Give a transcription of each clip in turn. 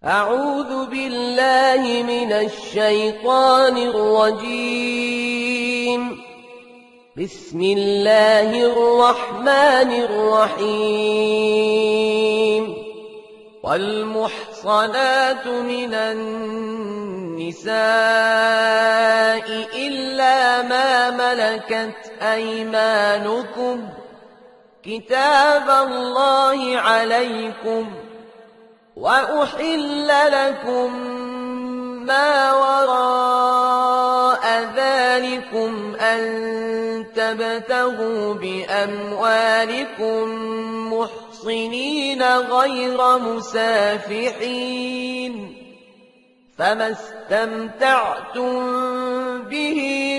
أعوذ بالله من الشيطان الرجيم. بسم الله الرحمن الرحيم. والمحصنات من النساء إلا ما ملكت أيمانكم كتاب الله عليكم، وأحل لكم ما وراء ذلكم أن تبتغوا بأموالكم محصنين غير مسافحين، فما استمتعتم به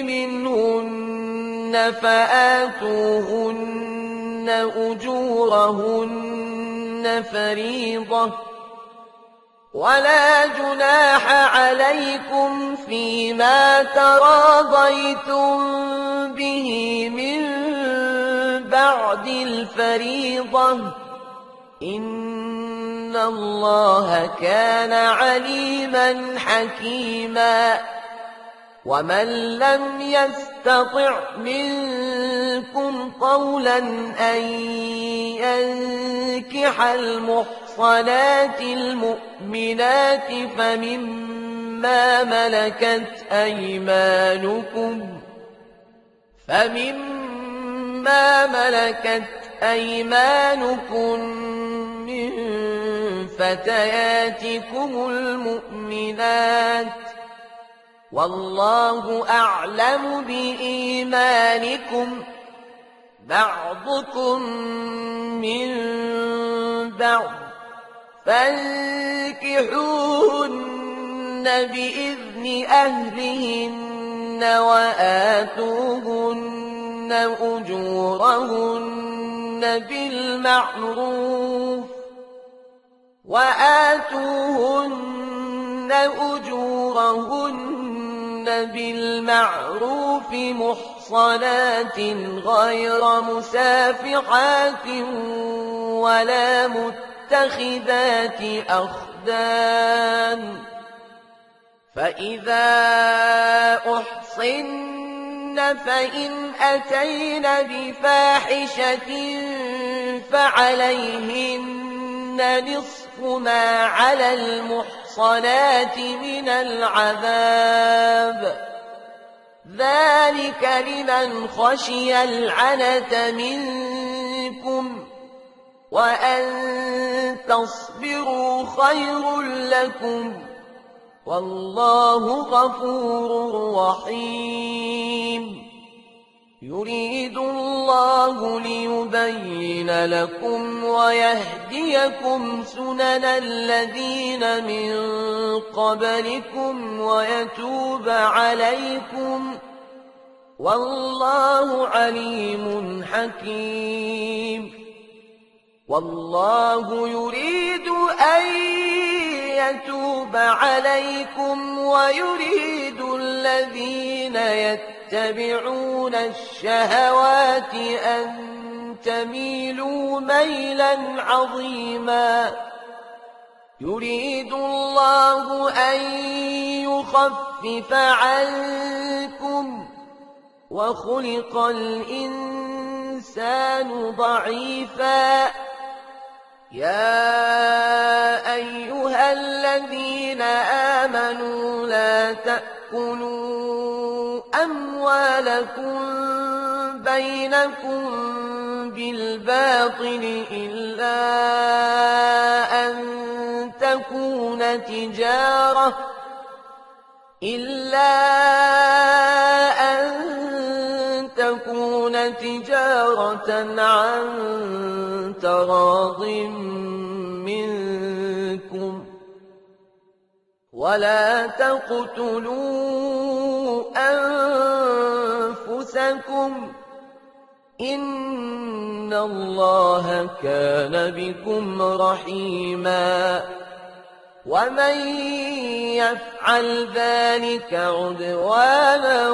منهن فآتوهن أجورهن فريضة، ولا جناح عليكم فيما تراضيتم به من بعد الفريضة، إن الله كان عليما حكيما. ومن لم يستطع منكم طولا أن ينكح المحصنات المؤمنات فمما ملكت أيمانكم من فتياتكم المؤمنات، والله أعلم بإيمانكم، بعضكم من بعض، فانكحوهن بإذن أهلهن وآتوهن أجورهن بالمعروف محصنات غير مسافحات ولا متخذات أخدان، فإذا أحصن فإن أتين بفاحشة فعليهن نصف ما على المحصنات من العذاب، ذلك لمن خشي العنة منكم، وأن تصبروا خير لكم، والله غفور رحيم. يريد الله ليبين لكم ويهديكم سنن الذين من قبلكم ويتوب عليكم، والله عليم حكيم. والله يريد أن يتوب عليكم ويريد الذين يتبعون الشهوات أن تميلوا ميلا عظيما. يريد الله أن يخفف عنكم، وخلق الإنسان ضعيفا. يا أيها الذين آمنوا لا تأكلوا أموالكم بينكم بالباطل إلا أن تكون تجارة عن تراض منكم، ولا تقتلوا أنفسكم، إن الله كان بكم رحيما. ومن يفعل ذلك عدوانا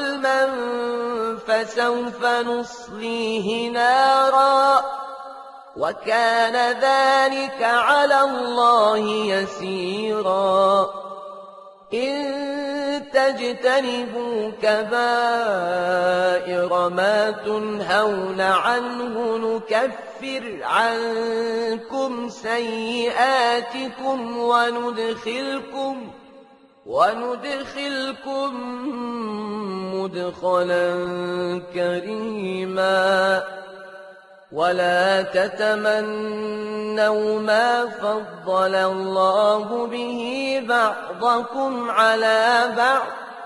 وظلما فسوف نصليه نارا وكان ذلك على الله يسيرا إن تجتنبوا كبائر ما تنهون عنه نكفر عنكم سيئاتكم وندخلكم مدخلا كريما ولا تتمنوا ما فضل الله به بعضكم على بعض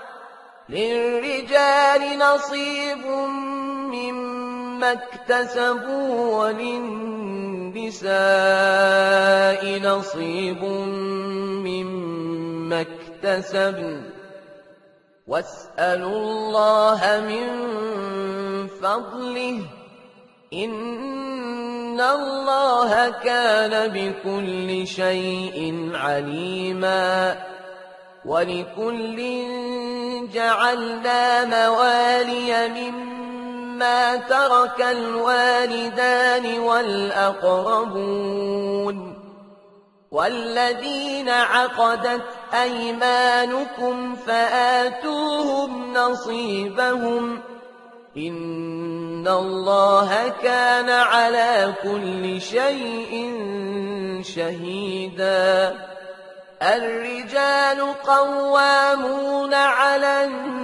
للرجال نصيب مما اكتسبوا وللنساء نصيب مما اكتسبن واسألوا الله من فضله إن الله كان بكل شيء عليما ولكل جعلنا موالي مما ترك الوالدان والأقربون والذين عقدت أيمانكم فآتوهم نصيبهم إن الله كان على كل شيء شهيدا الرجال قوامون على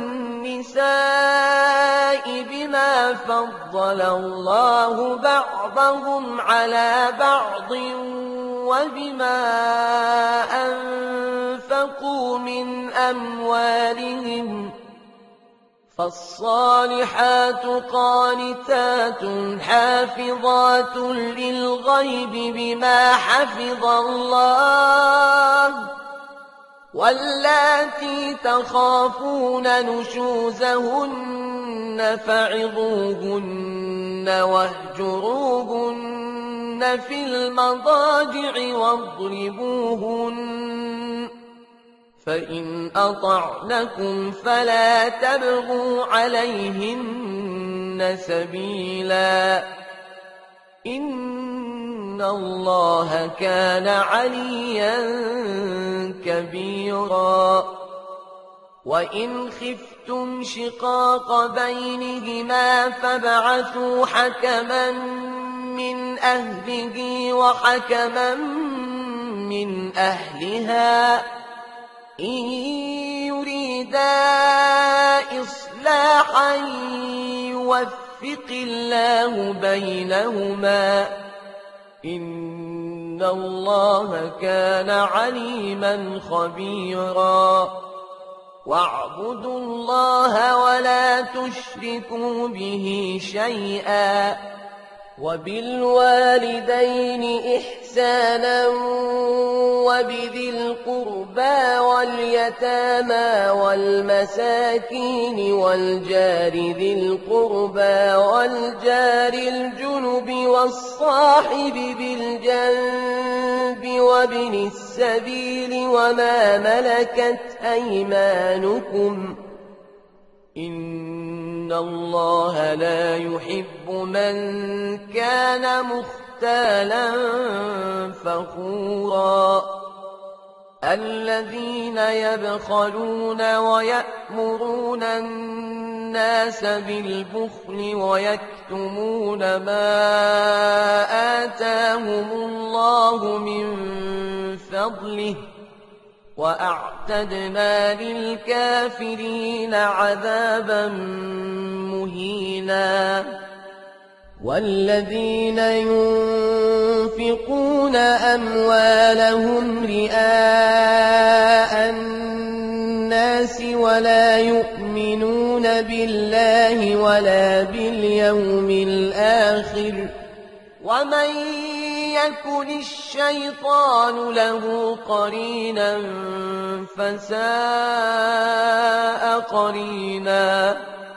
النساء بما فضل الله بعضهم على بعض وبما أنفقوا من أموالهم فالصالحات قانتات حافظات للغيب بما حفظ الله واللاتي تخافون نشوزهن فعظوهن واهجروهن في المضاجع واضربوهن فإن أطعنكم فلا تبغوا عليهن سبيلا إن الله كان عليا كبيرا وإن خفتم شقاق بينهما فابعثوا حكما من أهله وحكما من أهلها إن يريدا إصلاحا يوفق الله بينهما إن الله كان عليما خبيرا واعبدوا الله ولا تشركوا به شيئا وبالوالدين إحسانا وبذي القربى واليتامى والمساكين والجار ذي القربى والجار الجنب والصاحب بالجنب وابن السبيل وما ملكت أيمانكم إن الله لا يحب من كان مختالا فخورا الذين يبخلون ويأمرون الناس بالبخل ويكتمون ما آتاهم الله من فضله وأعتدنا للكافرين عذابا مهينا والذين ينفقون أموالهم رئاء الناس ولا يؤمنون بالله ولا باليوم الآخر ومن يكن الشيطان له قرينا فساء قرينا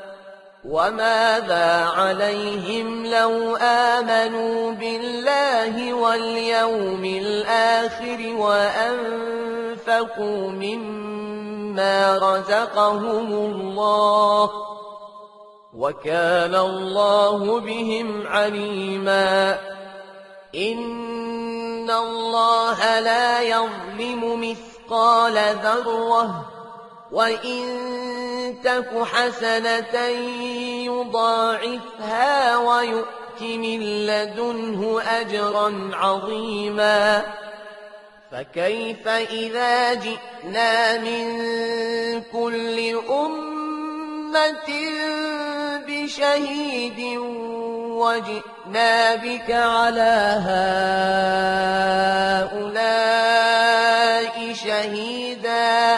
وماذا عليهم لو آمنوا بالله واليوم الآخر وأنفقوا مما رزقهم الله وكان الله بهم عليما إن الله لا يظلم مثقال ذرة وإن تك حسنة يضاعفها ويؤت من لدنه أجرا عظيما فكيف إذا جئنا من كل أمة بشهيد وجئنا بك على هؤلاء شهيدا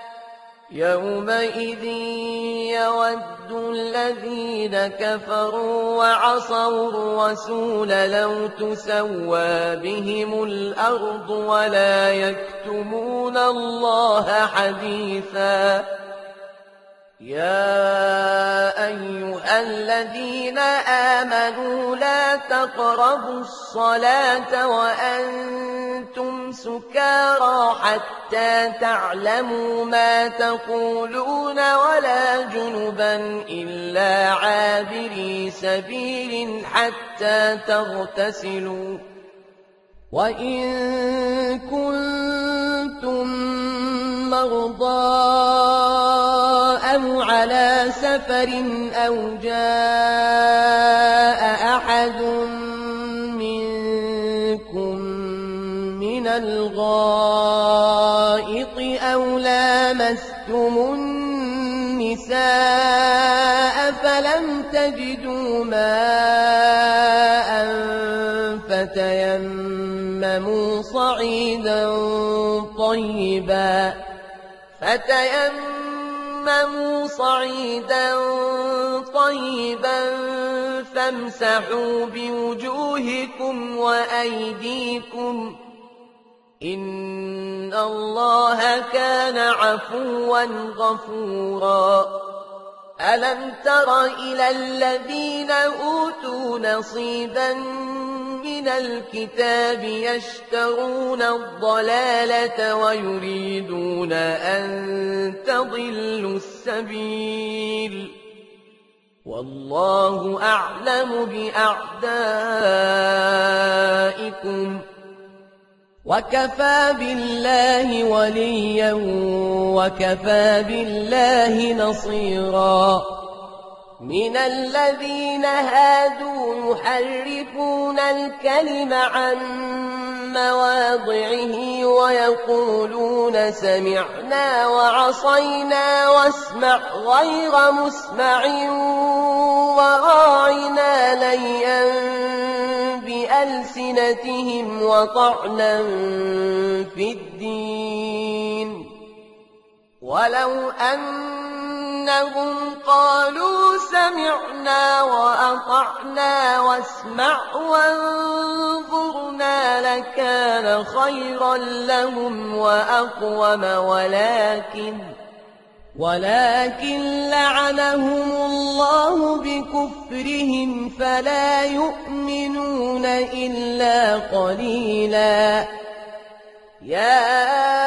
يومئذ يود الذين كفروا وعصوا الرسول لو تسوى بهم الأرض ولا يكتمون الله حديثا يا أيها الذين آمنوا لا تقربوا الصلاة وأنتم سكارى حتى تعلموا ما تقولون ولا جنبا إلا عابري سبيل حتى تغتسلوا وإن كنتم مرضى أو على سفر أو جاء أحد منكم من الغائط أو لامستم النساء فلم تجدوا ماء فتيمموا صعيدا طيبا فامسحوا بوجوهكم وأيديكم إن الله كان عفوا غفورا ألم تر إلى الذين أوتوا نصيبا من الكتاب يشترون الضلالة ويريدون أن تضلوا السبيل والله أعلم بأعدائكم وكفى بالله وليا وكفى بالله نصيرا من الذين هادوا يحرفون الكلم عن مواضعه ويقولون سمعنا وعصينا واسمع غير مسمع وراعنا ليا بألسنتهم وطعنا في الدين ولو أنهم قالوا سمعنا وأطعنا واسمع وانظرنا لكان خيرا لهم وأقوم ولكن لعنهم الله بكفرهم فلا يؤمنون إلا قليلا يا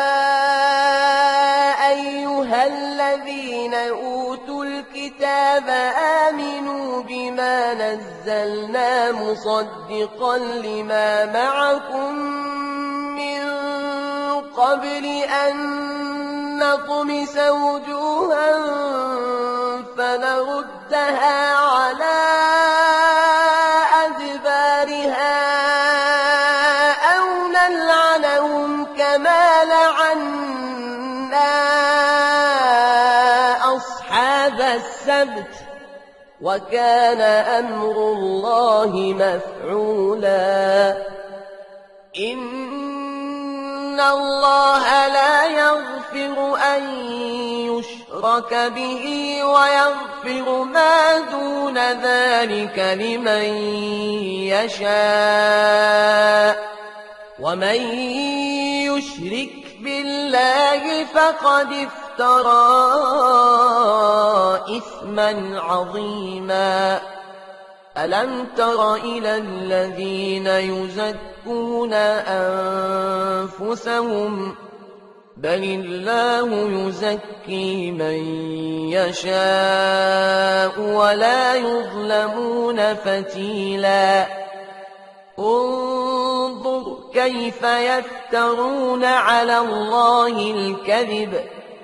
أيها الذين أوتوا الكتاب آمنوا بما نزلنا مصدقا لما معكم من قبل أن نطمس وجوها فنردها على أدبارها أو نلعنهم كما لعنا أصحاب السبت وكان أمر الله مفعولا إن الله لا يغفر أن يشرك به ويغفر ما دون ذلك لمن يشاء ومن يشرك بالله فقد افترى إثما عظيما ألم تر إلى الذين يزكون أنفسهم بل الله يزكي من يشاء ولا يظلمون فتيلا انظر كيف يفترون على الله الكذب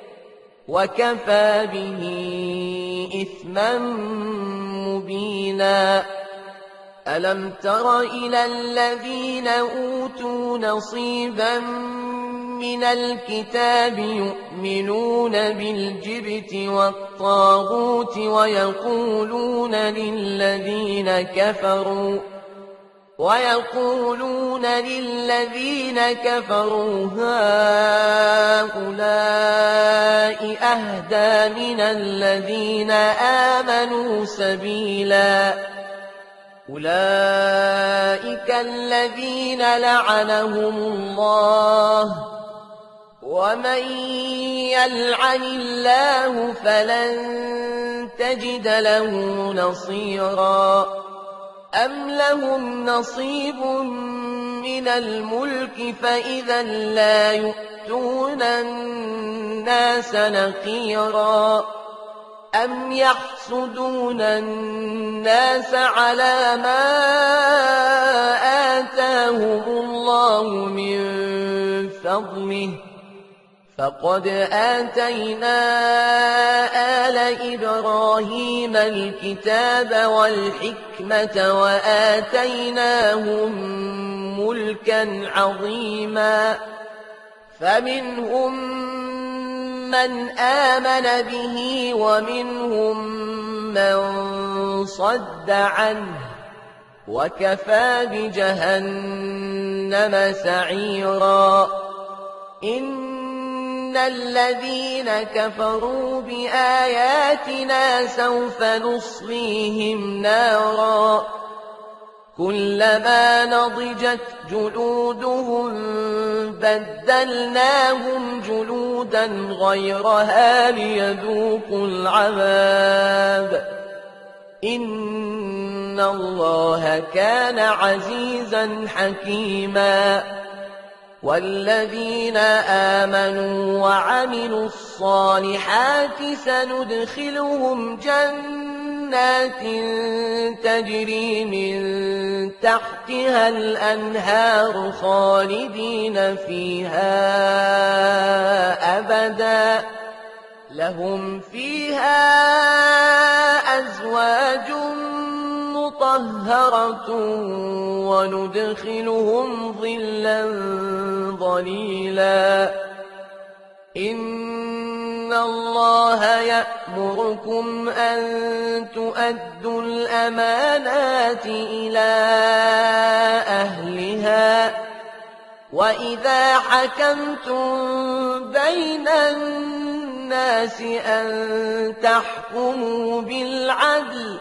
وكفى به إثما مبينا ألم تر إلى الذين أوتوا نصيبا من الكتاب يؤمنون بالجبت والطاغوت ويقولون للذين كفروا هؤلاء أهدى من الذين آمنوا سبيلا أولئك الذين لعنهم الله ومن يلعن الله فلن تجد له نصيرا أم لهم نصيب من الملك فإذا لا يؤتون الناس نقيرا أم يحسدون الناس على ما آتاهم الله من فضله فقد آتينا آل إبراهيم الكتاب والحكمة وآتيناهم ملكا عظيما فمنهم من آمن به ومنهم من صد عنه وكفى بجهنم سعيرا إن الذين كفروا بآياتنا سوف نصليهم نارا كلما نضجت جلودهم بدلناهم جلودا غيرها ليذوقوا العذاب إن الله كان عزيزا حكيما والذين آمنوا وعملوا الصالحات سندخلهم جنات تجري من تحتها الأنهار خالدين فيها أبدا لهم فيها أزواج مطهرة وندخلهم ظلا ظليلا إن الله يأمركم أن تؤدوا الأمانات إلى أهلها وإذا حكمتم بين الناس أن تحكموا بالعدل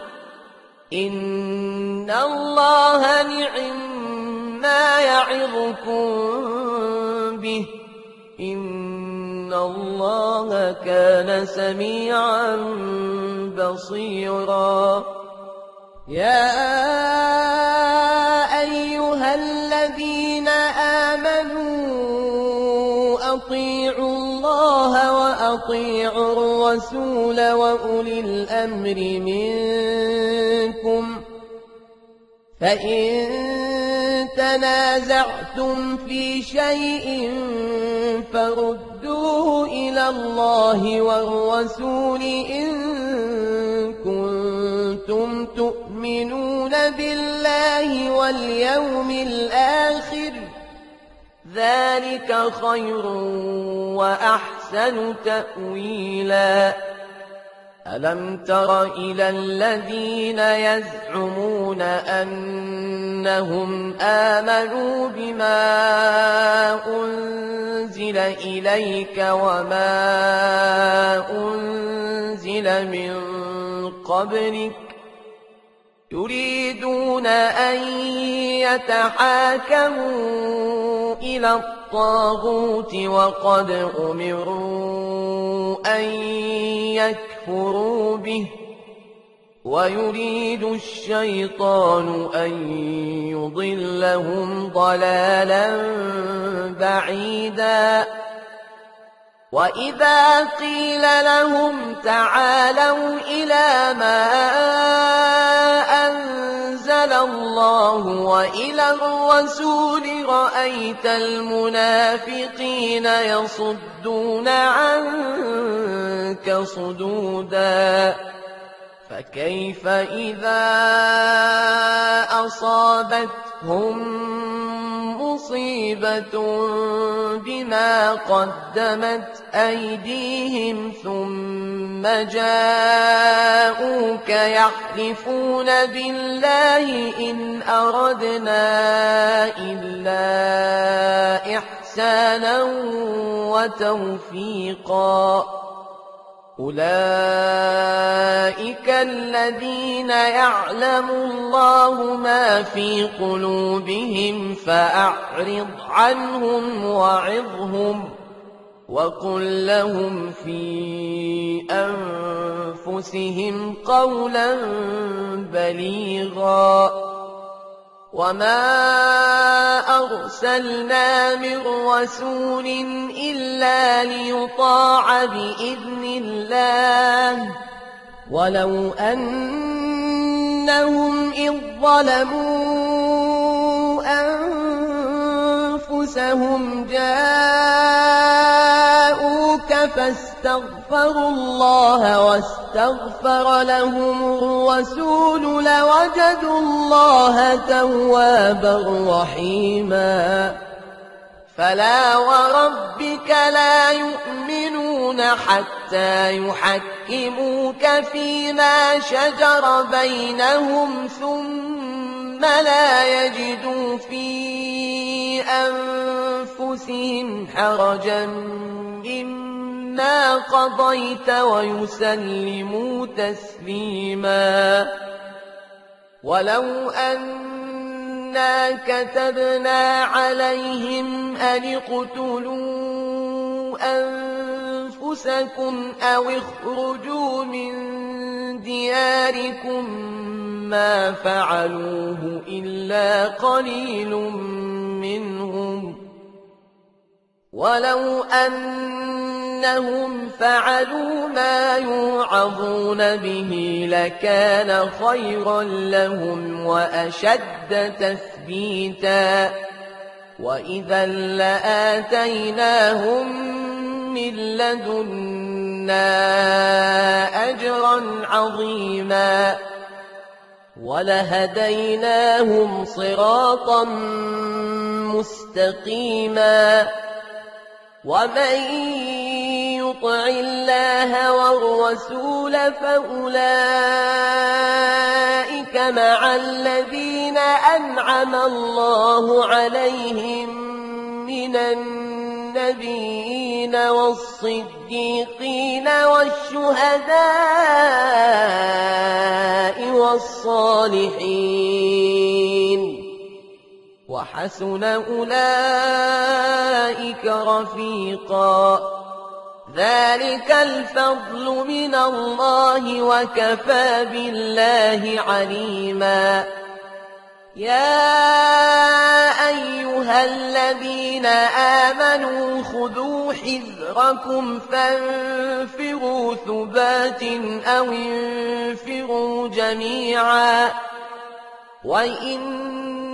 إن الله نعما يعظكم به إن الله كان سميعا بصيرا يا أيها الذين آمنوا أطيعوا الله وأطيعوا الرسول وأولي الأمر منكم فإن تنازعتم في شيء فردوه إلى الله والرسول إن كنتم تؤمنون بالله واليوم الآخر ذلك خير وأحسن تأويلا ألم تر إلى الذين يزعمون أنهم آمنوا بما أنزل إليك وما أنزل من قبلك يريدون أن يتحاكموا إلى الطاغوت وقد أمروا أن يكفروا به ويريد الشيطان أن يضلهم ضلالا بعيدا وإذا قيل لهم تعالوا إلى ما أنزل الله وإلى الرسول رأيت المنافقين يصدون عنك صدودا فكيف إذا أصابتهم مصيبة بما قدمت أيديهم ثم جاءوك يحلفون بالله إن أردنا إلا إحسانا وتوفيقا أولئك الذين يعلم الله ما في قلوبهم فأعرض عنهم وعظهم وقل لهم في أنفسهم قولا بليغا وما أرسلنا من رسول إلا ليطاع بإذن الله ولو أنهم إذ ظلموا أنفسهم جاءوك فاستغفروا الله واستغفر لهم الرسول لوجدوا الله توابا رحيما فلا وربك لا يؤمنون حتى يحكموك فيما شجر بينهم ثم لا يجدوا في أنفسهم حرجا مما قضيت ويسلموا تسليما ولو أنا كتبنا عليهم أن اقتلوا أنفسكم أو اخرجوا من دياركم ما فعلوه إلا قليل منهم ولو أنهم فعلوا ما يوعظون به لكان خيرا لهم وأشد تثبيتا وإذا لآتيناهم من لدنا أجرا عظيما ولهديناهم صراطا مستقيما ومن يطع الله والرسول فأولئك مع الذين أنعم الله عليهم من النبيين والصديقين والشهداء والصالحين وحسن أولئك رفيقا ذلك الفضل من الله وكفى بالله عليما يا أيها الذين آمنوا خذوا حذركم فانفروا ثبات أو انفروا جميعا وإن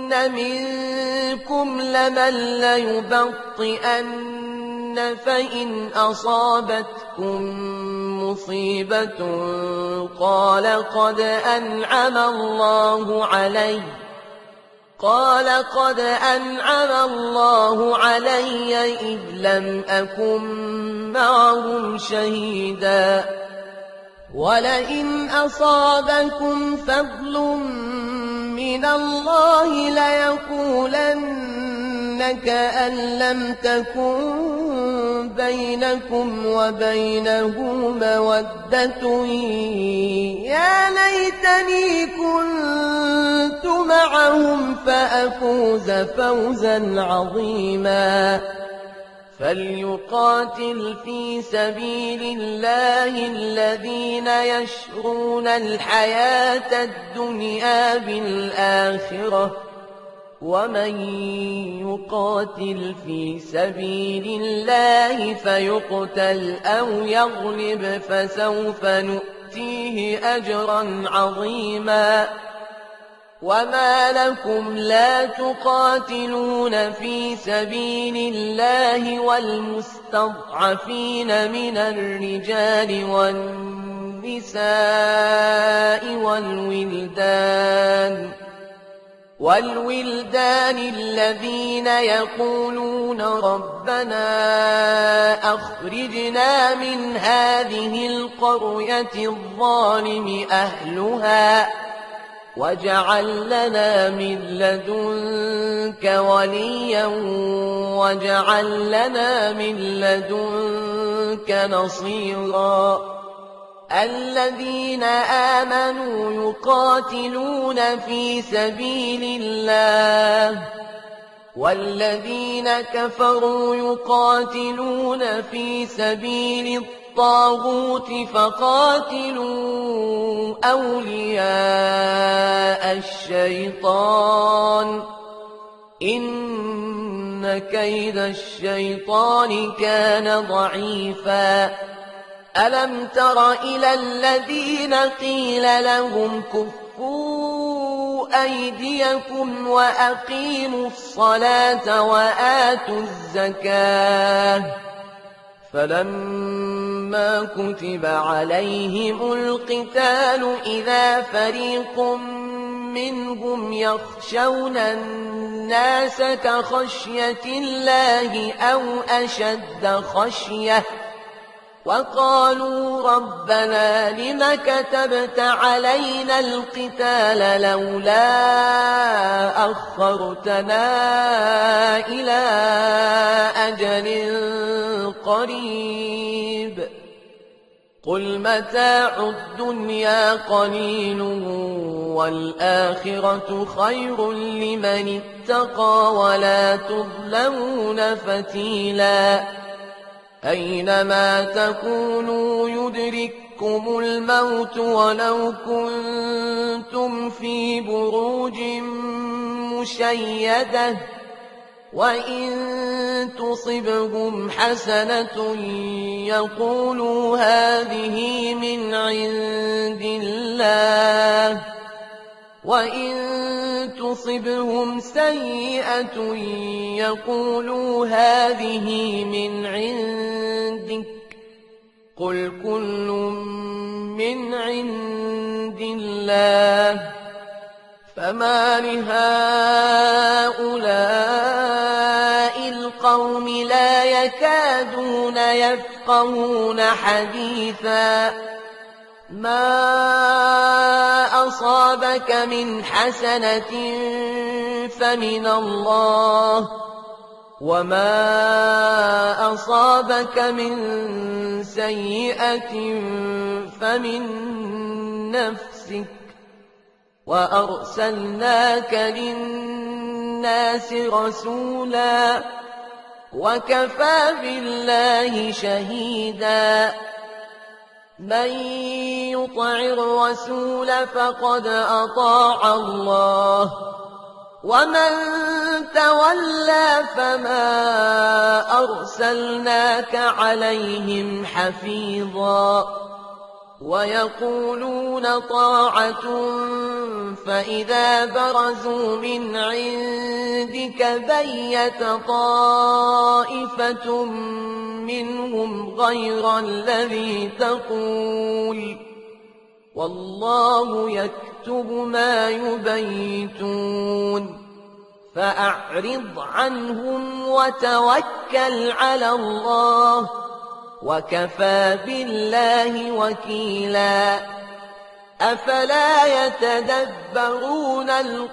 منكم لمن ليبطئن فإن أصابتكم مصيبة قال قد أنعم الله علي إذ لم أكن معهم شهيدا ولئن أصابكم فضل من الله ليقولن كأن لم تكن بينكم وبينه مودة يا ليتني كنت معهم فأفوز فوزا عظيما فليقاتل في سبيل الله الذين يشرون الحياة الدنيا بالآخرة ومن يقاتل في سبيل الله فيقتل أو يغلب فسوف نؤتيه أجرا عظيما وما لكم لا تقاتلون في سبيل الله والمستضعفين من الرجال والنساء والولدان الذين يقولون ربنا أخرجنا من هذه القرية الظالم أهلها واجعل لنا من لدنك وليا واجعل لنا من لدنك نصيرا الذين آمنوا يقاتلون في سبيل الله والذين كفروا يقاتلون في سبيل الطاغوت فقاتلوا أولياء الشيطان إن كيد الشيطان كان ضعيفا ألم تر إلى الذين قيل لهم كفوا أيديكم وأقيموا الصلاة وآتوا الزكاة فلما كتب عليهم القتال إذا فريق منهم يخشون الناس كخشية الله أو أشد خشية وقالوا ربنا لم كتبت علينا القتال لولا أخرتنا إلى أجل قريب قل متاع الدنيا قليل والآخرة خير لمن اتقى ولا تظلمون فتيلا أينما تكونوا يدرككم الموت ولو كنتم في بروج مشيدة وإن تصبهم حسنة يقولوا هذه من عند الله وإن تصبهم سيئة يقولوا هذه من عندك قل كل من عند الله فما لهؤلاء القوم لا يكادون يفقهون حديثا ما أصابك من حسنة فمن الله وما أصابك من سيئة فمن نفسك وأرسلناك للناس رسولا وكفى بالله شهيدا من يطع الرسول فقد أطاع الله ومن تولى فما أرسلناك عليهم حفيظا ويقولون طاعة فإذا برزوا من عندك بيت طائفة منهم غير الذي تقول والله يكتب ما يبيتون فأعرض عنهم وتوكل على الله وكفى بالله وكيلا أفلا يتدبرون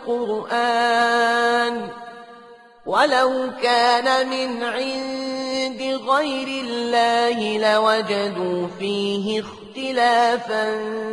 القرآن ولو كان من عند غير الله لوجدوا فيه اختلافا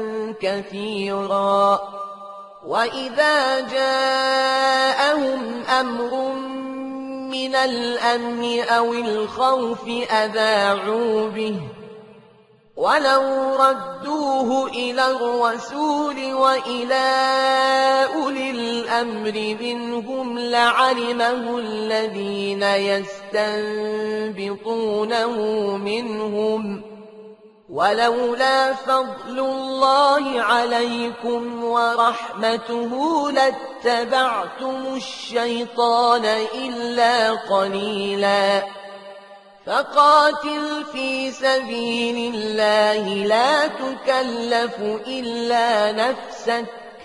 كثيرا وإذا جاءهم أمر من الأمن أو الخوف أذاعوا به ولو ردوه إلى الرسول وإلى أولي الأمر منهم لعلمه الذين يستنبطونه منهم ولولا فضل الله عليكم ورحمته لاتبعتم الشيطان إلا قليلا فقاتل في سبيل الله لا تكلف إلا نفسك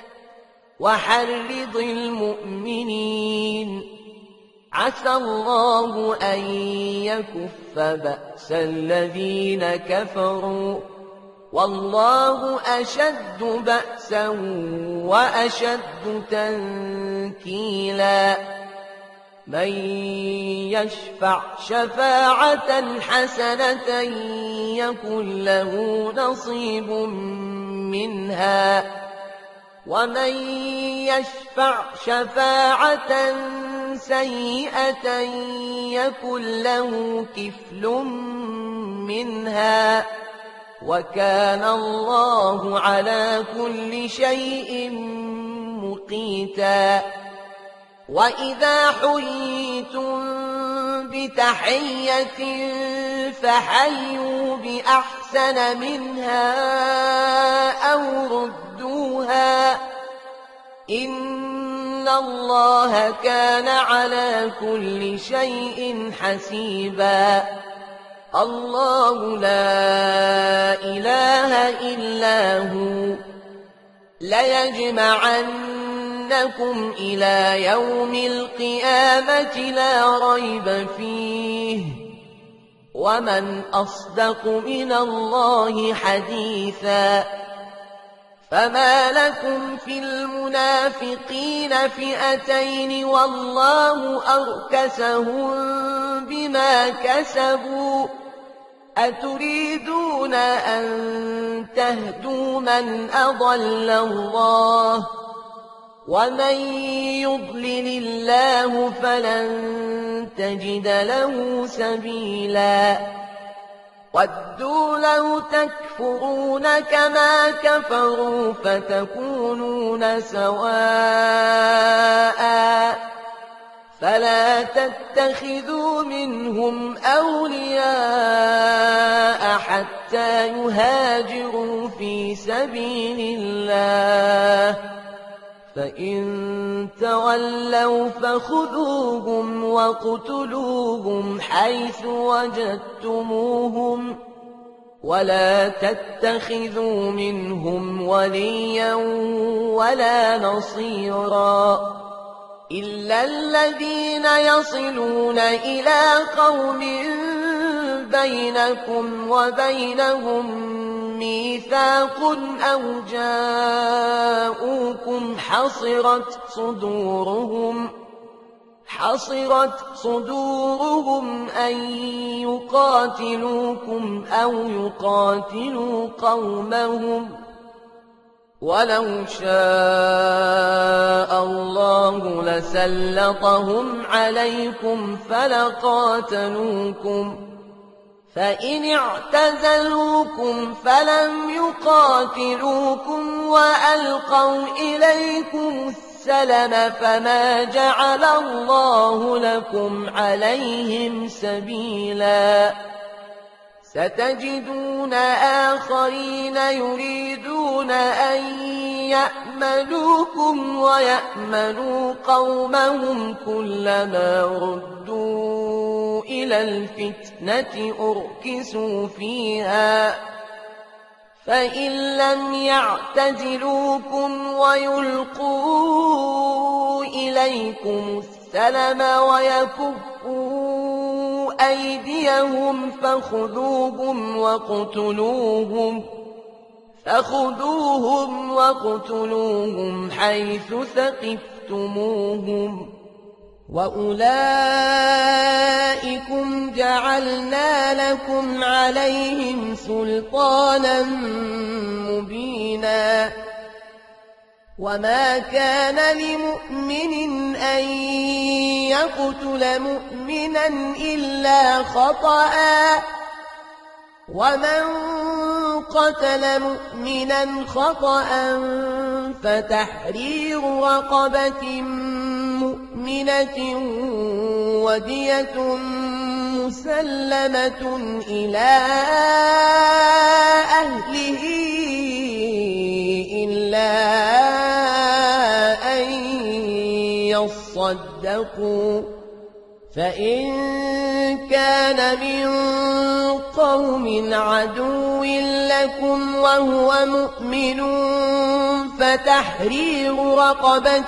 وحرض المؤمنين عسى الله أن يكف بأس الذين كفروا والله أشد بأسا وأشد تنكيلا من يشفع شفاعة حسنة يكن له نصيب منها ومن يشفع شفاعة سيئة يكن له كفل منها وكان الله على كل شيء مقيتا وإذا حييتم بتحية فحيوا بأحسن منها أو ردوها إن الله كان على كل شيء حسيبا الله لا إله إلا هو ليجمعنكم إلى يوم القيامة لا ريب فيه ومن أصدق من الله حديثا فما لكم في المنافقين فئتين والله أركسهم بما كسبوا أتريدون أن تهدوا من أضل الله ومن يضلل الله فلن تجد له سبيلا ودوا لو تكفرون كما كفروا فتكونون سواء فلا تتخذوا منهم أولياء حتى يهاجروا في سبيل الله فإن تولوا فخذوهم وَاقْتُلُوهُمْ حيث وجدتموهم ولا تتخذوا منهم وليا ولا نصيرا إلا الذين يصلون إلى قوم بينكم وبينهم ميثاق أو جاءوكم حصرت صدورهم أن يقاتلوكم أو يقاتلوا قومهم ولو شاء الله لسلطهم عليكم فلقاتلوكم فإن اعتزلوكم فلم يقاتلوكم وألقوا إليكم السلم فما جعل الله لكم عليهم سبيلا ستجدون آخرين يريدون أن يأمنوكم ويأمنوا قومهم كلما ردوا إلى الفتنة أركسوا فيها فإن لم يعتزلوكم ويلقوا إليكم السلم ويكفوا أيديهم فخذوهم واقتلوهم حيث ثقفتموهم وأولئكم جعلنا لكم عليهم سلطانا مبينا وما كان لمؤمن أن يقتل مؤمنا إلا خطأ ومن قتل مؤمنا خطأ فتحرير رقبة مؤمنة ودية مسلمة إلى أهله إلا أن يصدقوا فإن كان من قوم عدو لكم وهو مؤمن فتحرير رقبة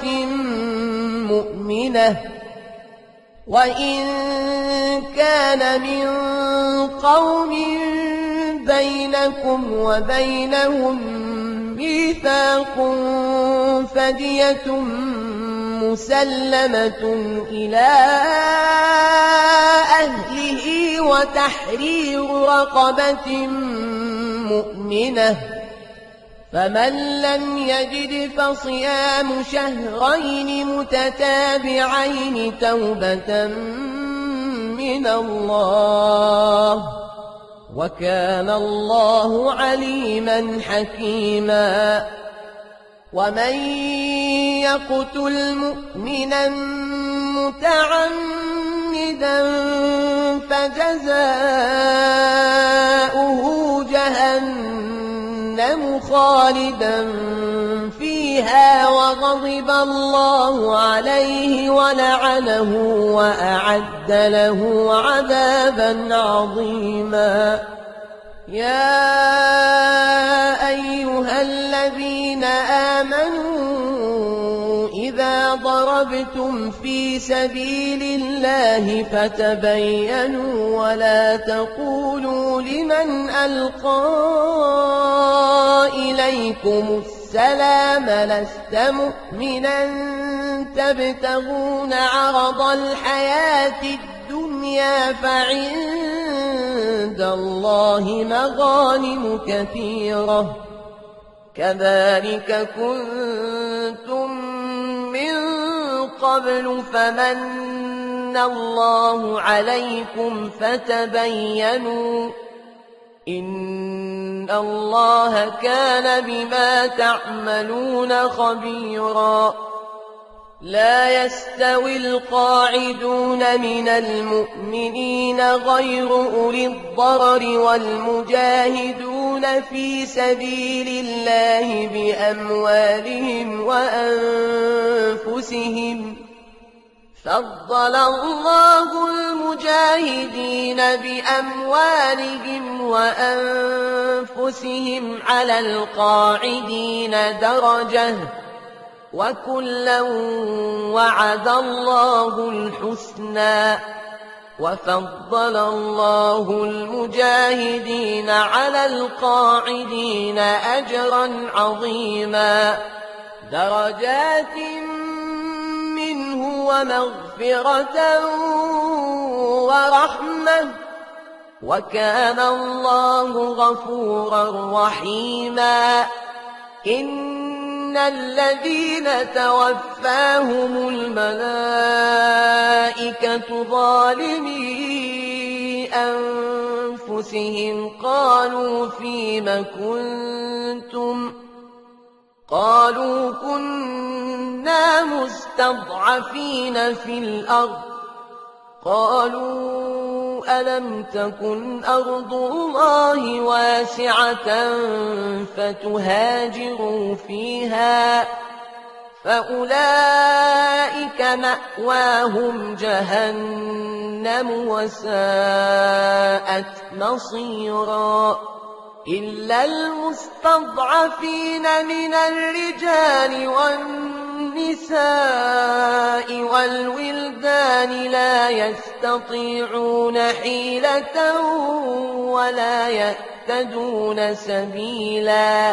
مؤمنة وإن كان من قوم بينكم وبينهم ميثاق فدية مسلمة إلى أهله وتحرير رقبة مؤمنة فمن لم يجد فصيام شهرين متتابعين توبة من الله وكان الله عليما حكيما ومن يقتل مؤمنا متعمدا فجزاؤه جهنم خالدا فيها وغضب الله عليه ولعنه وأعد له عذابا عظيما يا أيها الذين آمنوا إذا ضربتم في سبيل الله فتبينوا ولا تقولوا لمن ألقى إليكم السلام لست مؤمنا تبتغون عرض الحياة الدنيا فعند الله مغانم كثيرة كذلك كنتم من قبل فمن الله عليكم فتبينوا إن الله كان بما تعملون خبيرا لا يستوي القاعدون من المؤمنين غير أولي الضرر والمجاهدون في سبيل الله بأموالهم وأنفسهم فضل الله المجاهدين بأموالهم وأنفسهم على القاعدين درجة وكلا وعد الله الحسنى وفضل الله المجاهدين على القاعدين أجرا عظيما درجات منه ومغفرة ورحمة وكان الله غفورا رحيما إن الذين توفاهم الملائكة ظالمي أنفسهم قالوا فيم كنتم قالوا كنا مستضعفين في الأرض قالوا ألم تكن أرض الله واسعة فتهاجروا فيها فأولئك مأواهم جهنم وساءت مصيرا إلا المستضعفين من الرجال والنساء والولدان لا يستطيعون حيلة ولا يهتدون سبيلا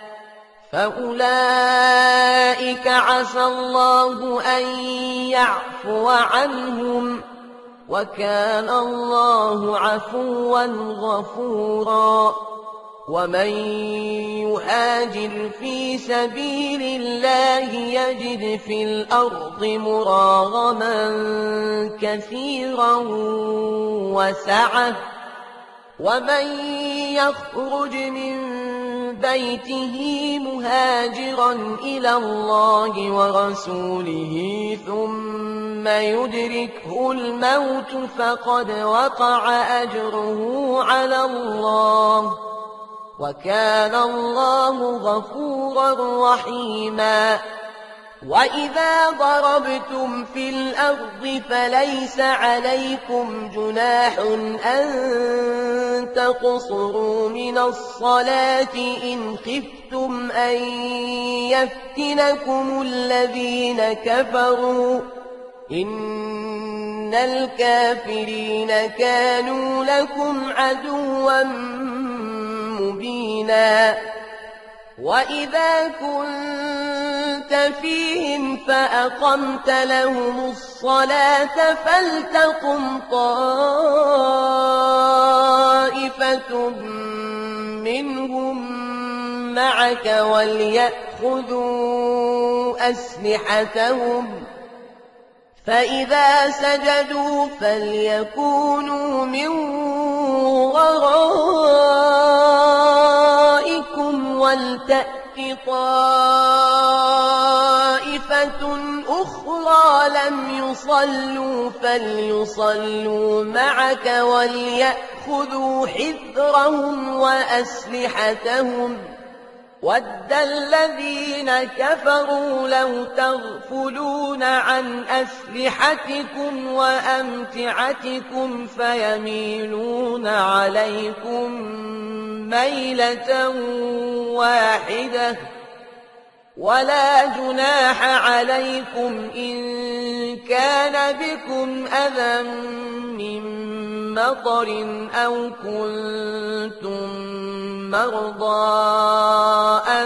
فأولئك عسى الله أن يعفو عنهم وكان الله عفوا غفورا ومن يهاجر في سبيل الله يجد في الأرض مراغما كثيرا وسعة ومن يخرج من بيته مهاجرا إلى الله ورسوله ثم يدركه الموت فقد وقع أجره على الله وكان الله غفورا رحيما وإذا ضربتم في الأرض فليس عليكم جناح أن تقصروا من الصلاة إن خفتم أن يفتنكم الذين كفروا إن الكافرين كانوا لكم عدوا مبينا وإذا كنت فيهم فأقمت لهم الصلاة فلتقم طائفة منهم معك وليأخذوا أسلحتهم فإذا سجدوا فليكونوا من ورائكم ولتأت طائفة أخرى لم يصلوا فليصلوا معك وليأخذوا حذرهم وأسلحتهم وَدَّ الَّذِينَ كَفَرُوا لَوْ تَغْفُلُونَ عَنْ أَسْلِحَتِكُمْ وَأَمْتِعَتِكُمْ فَيَمِيلُونَ عَلَيْكُمْ مَيْلَةً وَاحِدَةً وَلَا جُنَاحَ عَلَيْكُمْ إِن كَانَ بِكُمْ أَذًى مِّن مَّطَرٍ أَوْ كُنتُم مَّرْضَىٰ أَن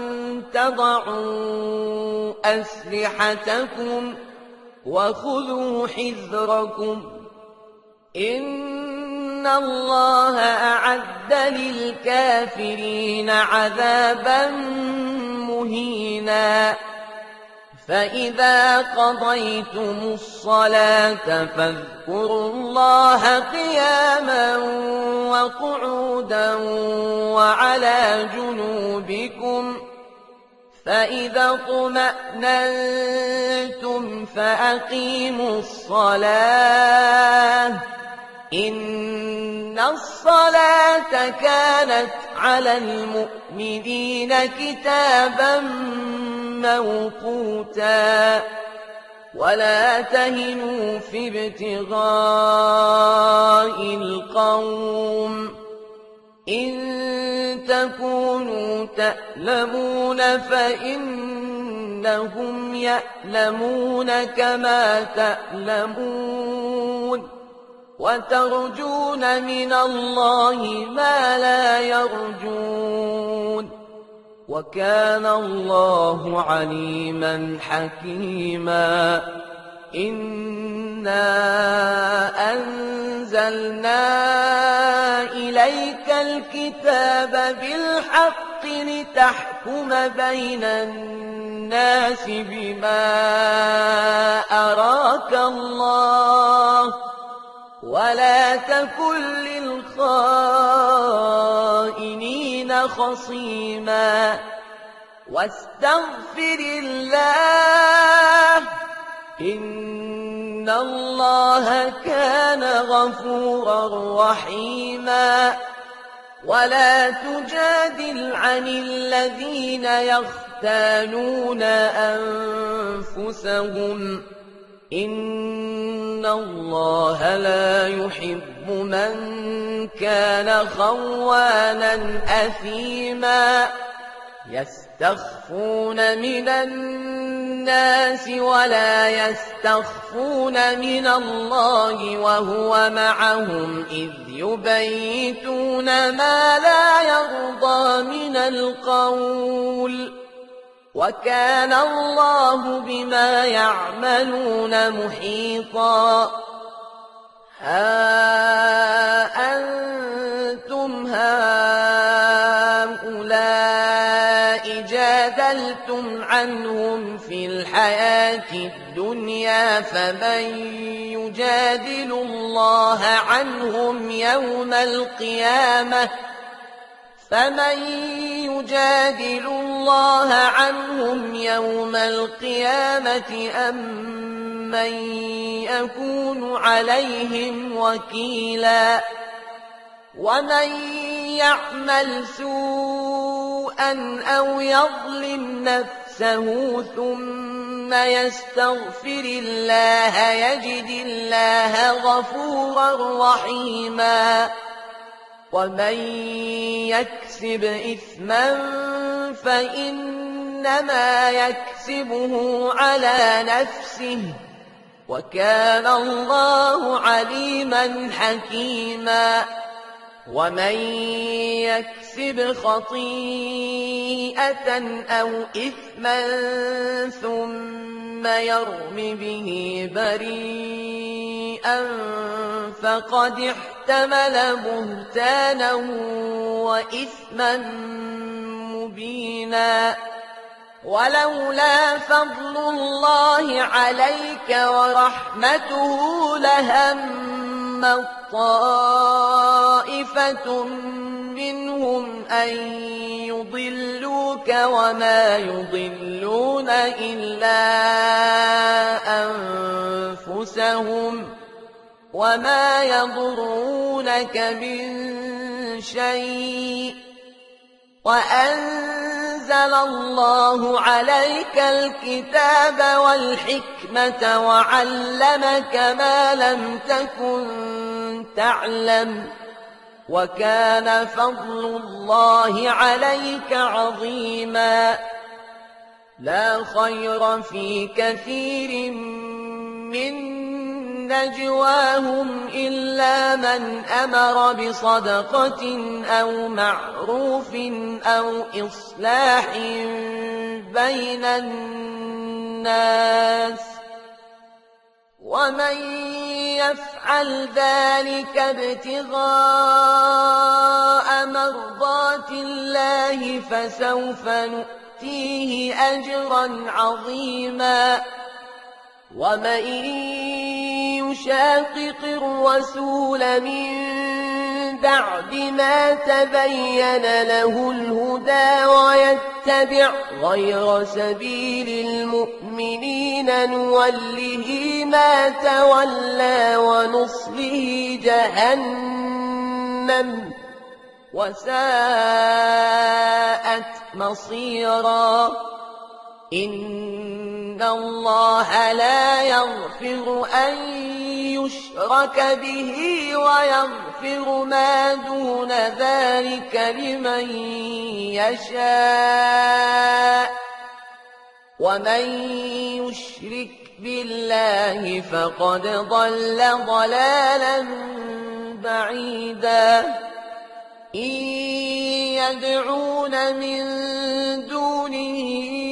تَضَعُوا أَسْلِحَتَكُمْ وَخُذُوا حِذْرَكُمْ إِنَّ اللَّهَ أَعَدَّ لِلْكَافِرِينَ عَذَابًا مُّهِينًا فَإِذَا قَضَيْتُمُ الصَّلَاةَ فاذكروا الله قياما وقعودا وعلى جنوبكم فإذا اطمأننتم فأقيموا الصلاة إن الصلاة كانت على المؤمنين كتابا موقوتا ولا تهنوا في ابتغاء القوم إن تكونوا تألمون فإنهم يألمون كما تألمون وترجون من الله ما لا يرجون وكان الله عليما حكيما إنا أنزلنا إليك الكتاب بالحق لتحكم بين الناس بما أراك الله ولا تكن للخائنين خصيما واستغفر الله إن الله كان غفورا رحيما ولا تجادل عن الذين يختانون أنفسهم إن الله لا يحب من كان خوانا أثيما يستخفون من الناس ولا يستخفون من الله وهو معهم إذ يبيتون ما لا يرضى من القول وكان الله بما يعملون محيطا ها أنتم هؤلاء جادلتم عنهم في الحياة الدنيا فمن يجادل الله عنهم يوم القيامة أم من يكون عليهم وكيلا ومن يعمل سوءا أو يظلم نفسه ثم يستغفر الله يجد الله غفورا رحيما ومن يكسب إثما فإنما يكسبه على نفسه وكان الله عليما حكيما ومن يكسب خطيئة أو إثما ثم يرم به بريئا فقد احتمل بهتانا وإثما مبينا ولولا فضل الله عليك ورحمته لهم طائفة منهم أن يضلوك وما يضلون إلا أنفسهم وما يضرونك من شيء وأنزل الله عليك الكتاب والحكمة وعلمك ما لم تكن تعلم وكان فضل الله عليك عظيما لا خير في كثير من نجواهم إلا من أمر بصدقة أو معروف أو إصلاح بين الناس ومن يفعل ذلك ابتغاء مرضات الله فسوف نؤتيه أجرا عظيما ومن يشاقق الرسول من بعد ما تبين له الهدى ويتبع غير سبيل المؤمنين نوله ما تولى ونصله جهنم وساءت مصيرا إن الله لا يغفر أن يشرك به ويغفر ما دون ذلك لمن يشاء ومن يشرك بالله فقد ضل ضلالا بعيدا إن يدعون من دونه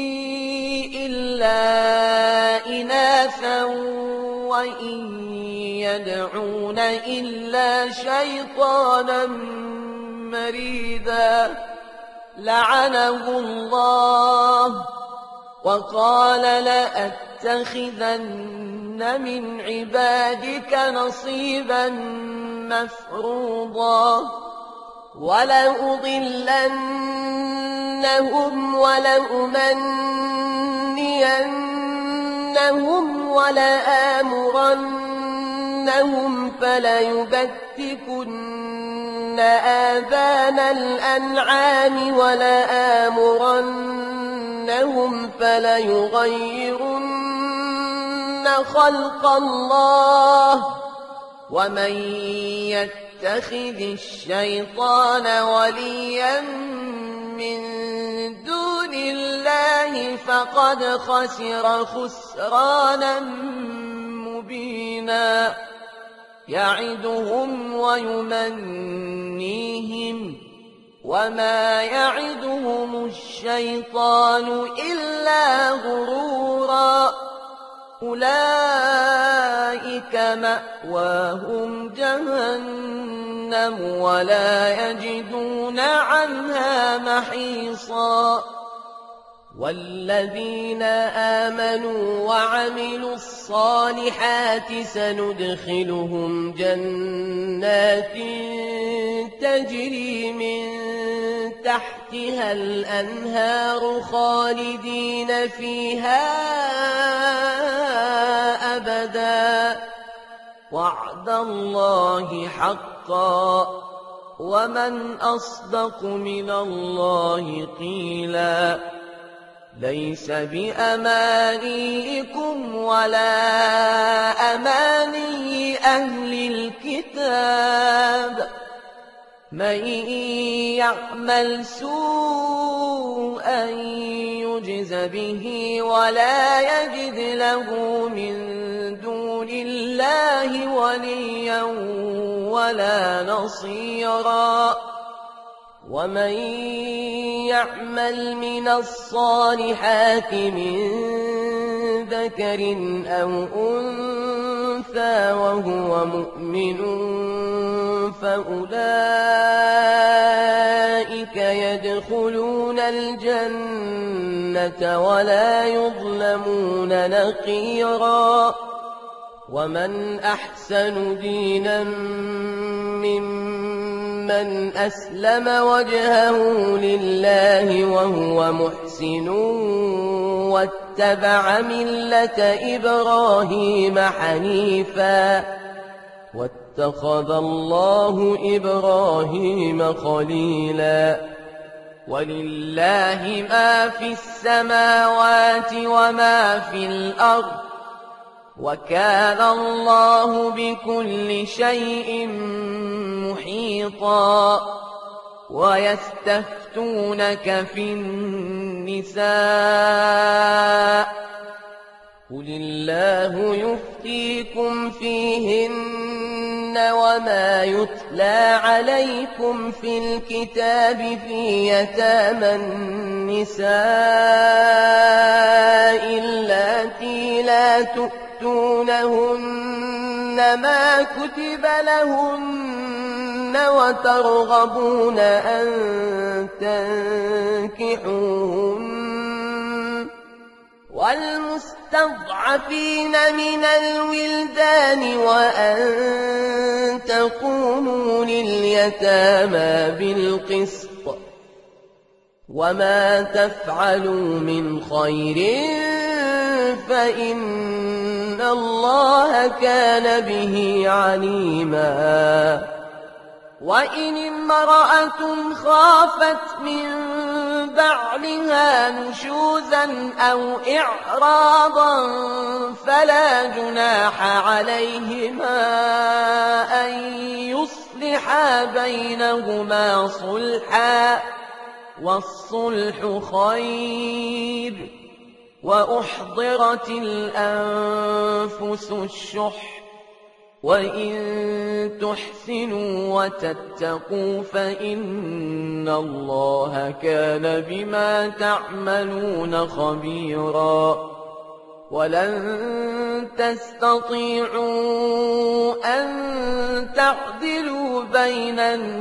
إلا إناثا وإن يدعون إلا شيطانا مريدا لعنه الله وقال لأتخذن من عبادك نصيبا مفروضا ولأضلنهم ولأمنينهم ولآمرنهم فليبتكن آذان الأنعام ولآمرنهم فليغيرن خلق الله ومن يتخذ الشيطان وليا من دون الله فقد خسر خسرانا مبينا يعدهم ويمنيهم وما يعدهم الشيطان إلا غرورا أولئك مأواهم جهنم ولا يجدون عنها محيصا والذين آمنوا وعملوا الصالحات سندخلهم جنات تجري من تحتها الأنهار خالدين فيها أبدا وعد الله حقا ومن أصدق من الله قيلا ليس بأمانيكم ولا أماني أهل الكتاب من يعمل سوءا يجز به ولا يجد له من دون الله وليا ولا نصيرا ومن يعمل من الصالحات من ذكر أو أنثى وهو مؤمن فأولئك يدخلون الجنة ولا يظلمون نقيرا ومن أحسن دينا ممن أسلم وجهه لله وهو محسن واتبع ملة إبراهيم حنيفا واتخذ الله إبراهيم خليلا ولله ما في السماوات وما في الأرض وكان الله بكل شيء محيطا ويستفتونك في النساء قل الله يفتيكم فيهن وما يتلى عليكم في الكتاب في يتامى النساء اللاتي لا تؤتونهن ما كتب لهن وترغبون أن تنكحوهن والمستضعفين من الولدان وأن تقوموا لليتامى بالقسط وما تفعلوا من خير فإن الله كان به عليما وإن امرأة خافت من بعلها نشوزا أو إعراضا فلا جناح عليهما أن يصلحا بينهما صلحا والصلح خير وأحضرت الأنفس الشح وإن تحسنوا وتتقوا فإن الله كان بما تعملون خبيرا ولن تستطيعوا أن تعدلوا بين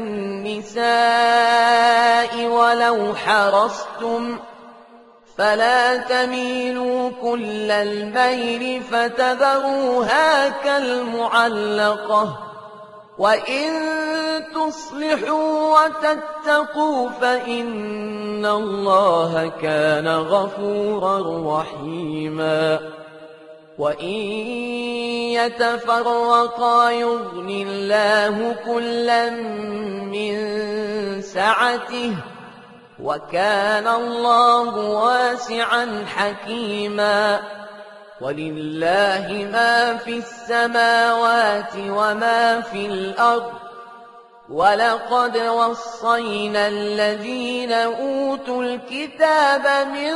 النساء ولو حرصتم فلا تميلوا كل الميل فتذروها كالمعلقة وإن تصلحوا وتتقوا فإن الله كان غفورا رحيما وإن يتفرقا يغن الله كلا من سعته وكان الله واسعا حكيما ولله ما في السماوات وما في الأرض ولقد وصينا الذين أوتوا الكتاب من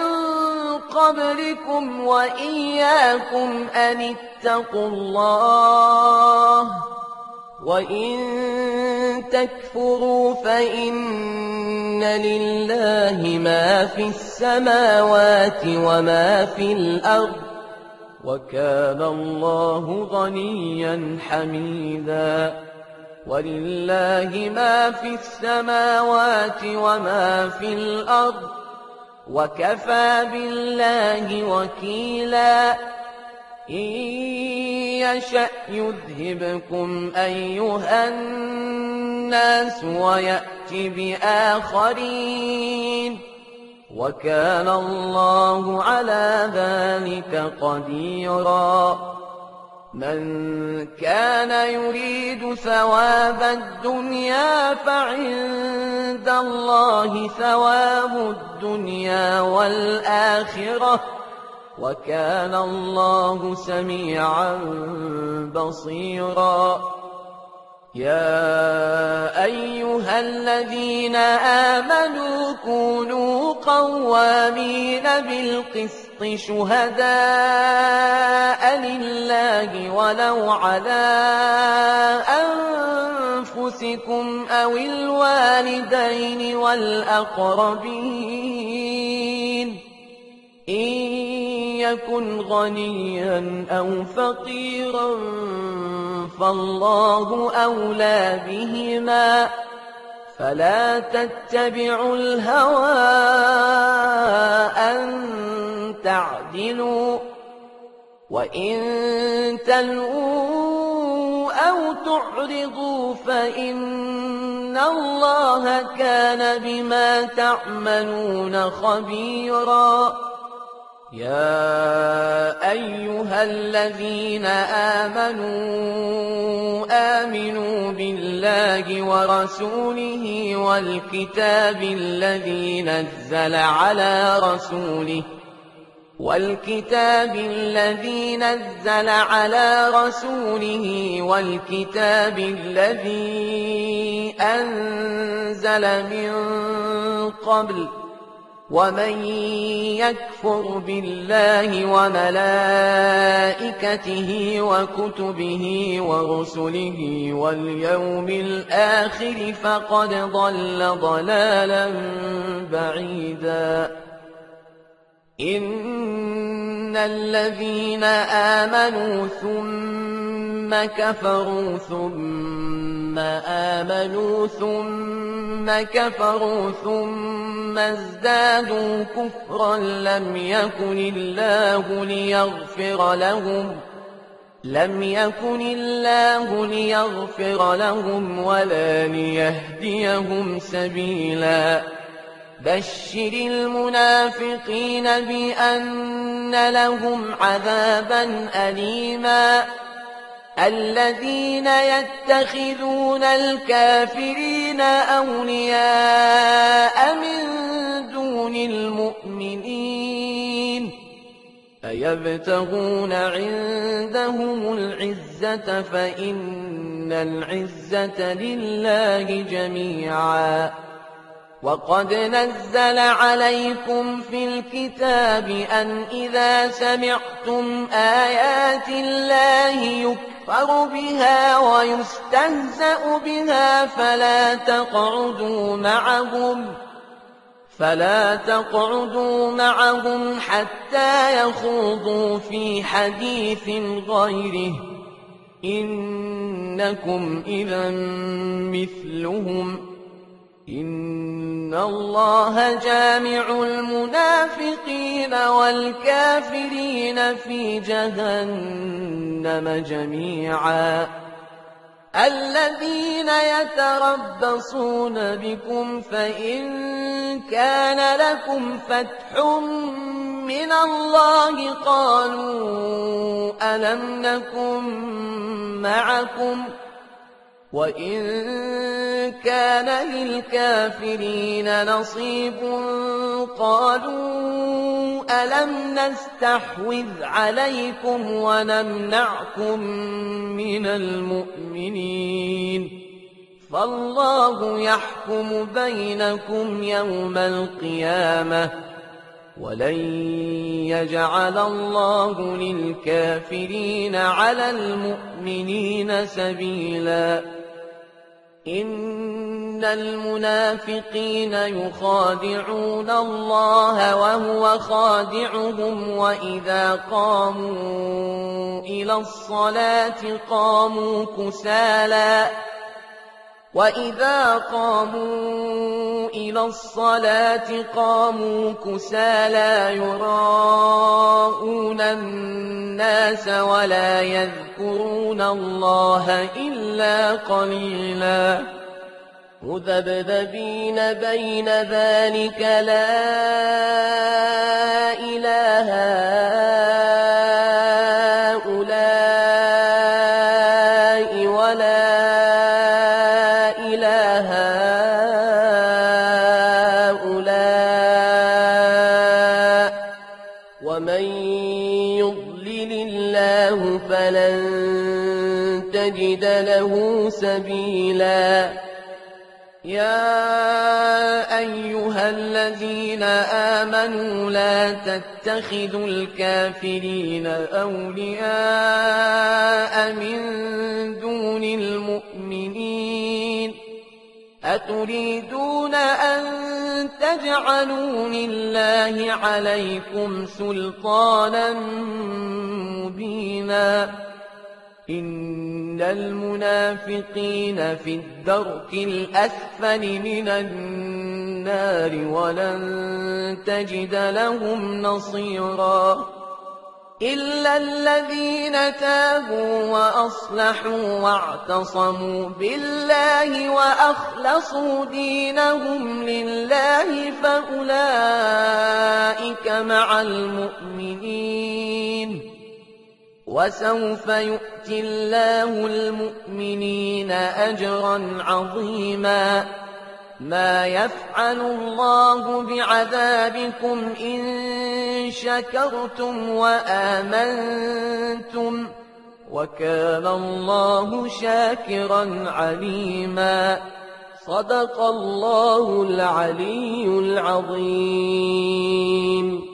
قبلكم وإياكم أن اتقوا الله وإن تكفروا فإن لله ما في السماوات وما في الأرض وكان الله غنيا حميدا ولله ما في السماوات وما في الأرض وكفى بالله وكيلا إن يشأ يذهبكم أيها الناس ويأت بآخرين وكان الله على ذلك قديرا من كان يريد ثواب الدنيا فعند الله ثواب الدنيا والآخرة وكان الله سميعا بصيرا يا أيها الذين آمنوا كونوا قوامين بالقسط شهداء لله ولو على أنفسكم أو الوالدين والأقربين إن يكن غنيا أو فقيرا فالله أولى بهما فلا تتبعوا الهوى أن تعدلوا وإن تلووا أو تعرضوا فإن الله كان بما تعملون خبيرا يا أيها الذين آمنوا بالله ورسوله والكتاب الذي نزل على رسوله والكتاب الذي أنزل من قبل ومن يكفر بالله وملائكته وكتبه ورسله واليوم الآخر فقد ضل ضلالا بعيدا إن الذين آمنوا ثم كفروا ثم آمنوا ثم كفروا ثم ازدادوا كفرا لم يكن الله ليغفر لهم ولا ليهديهم سبيلا بشر المنافقين بأن لهم عذابا أليما الذين يتخذون الكافرين أولياء من دون المؤمنين أيبتغون عندهم العزة فإن العزة لله جميعا وقد نزل عليكم في الكتاب أن إذا سمعتم آيات الله يكفر بها ويستهزأ بها فلا تقعدوا معهم حتى يخوضوا في حديث غيره إنكم إذا مثلهم إن الله جامع المنافقين والكافرين في جهنم جميعا الذين يتربصون بكم فإن كان لكم فتح من الله قالوا ألم نكن معكم وإن كان للكافرين نصيب قالوا ألم نستحوذ عليكم ونمنعكم من المؤمنين فالله يحكم بينكم يوم القيامة ولن يجعل الله للكافرين على المؤمنين سبيلا إن المنافقين يخادعون الله وهو خادعهم وإذا قاموا إلى الصلاة قاموا كسالى يراءون الناس ولا يذكرون الله إلا قليلا مذبذبين بين ذلك لا إله هؤلاء تجد له سبيلا يا أيها الذين آمنوا لا تتخذوا الكافرين أولياء من دون المؤمنين أتريدون أن تجعلوا لله عليكم سلطانا مبينا إن المنافقين في الدرك الأسفل من النار ولن تجد لهم نصيرا إلا الذين تابوا وأصلحوا واعتصموا بالله وأخلصوا دينهم لله فأولئك مع المؤمنين وسوف يؤتي الله المؤمنين أجرا عظيما ما يفعل الله بعذابكم إن شكرتم وآمنتم وكان الله شاكرا عليما صدق الله العلي العظيم.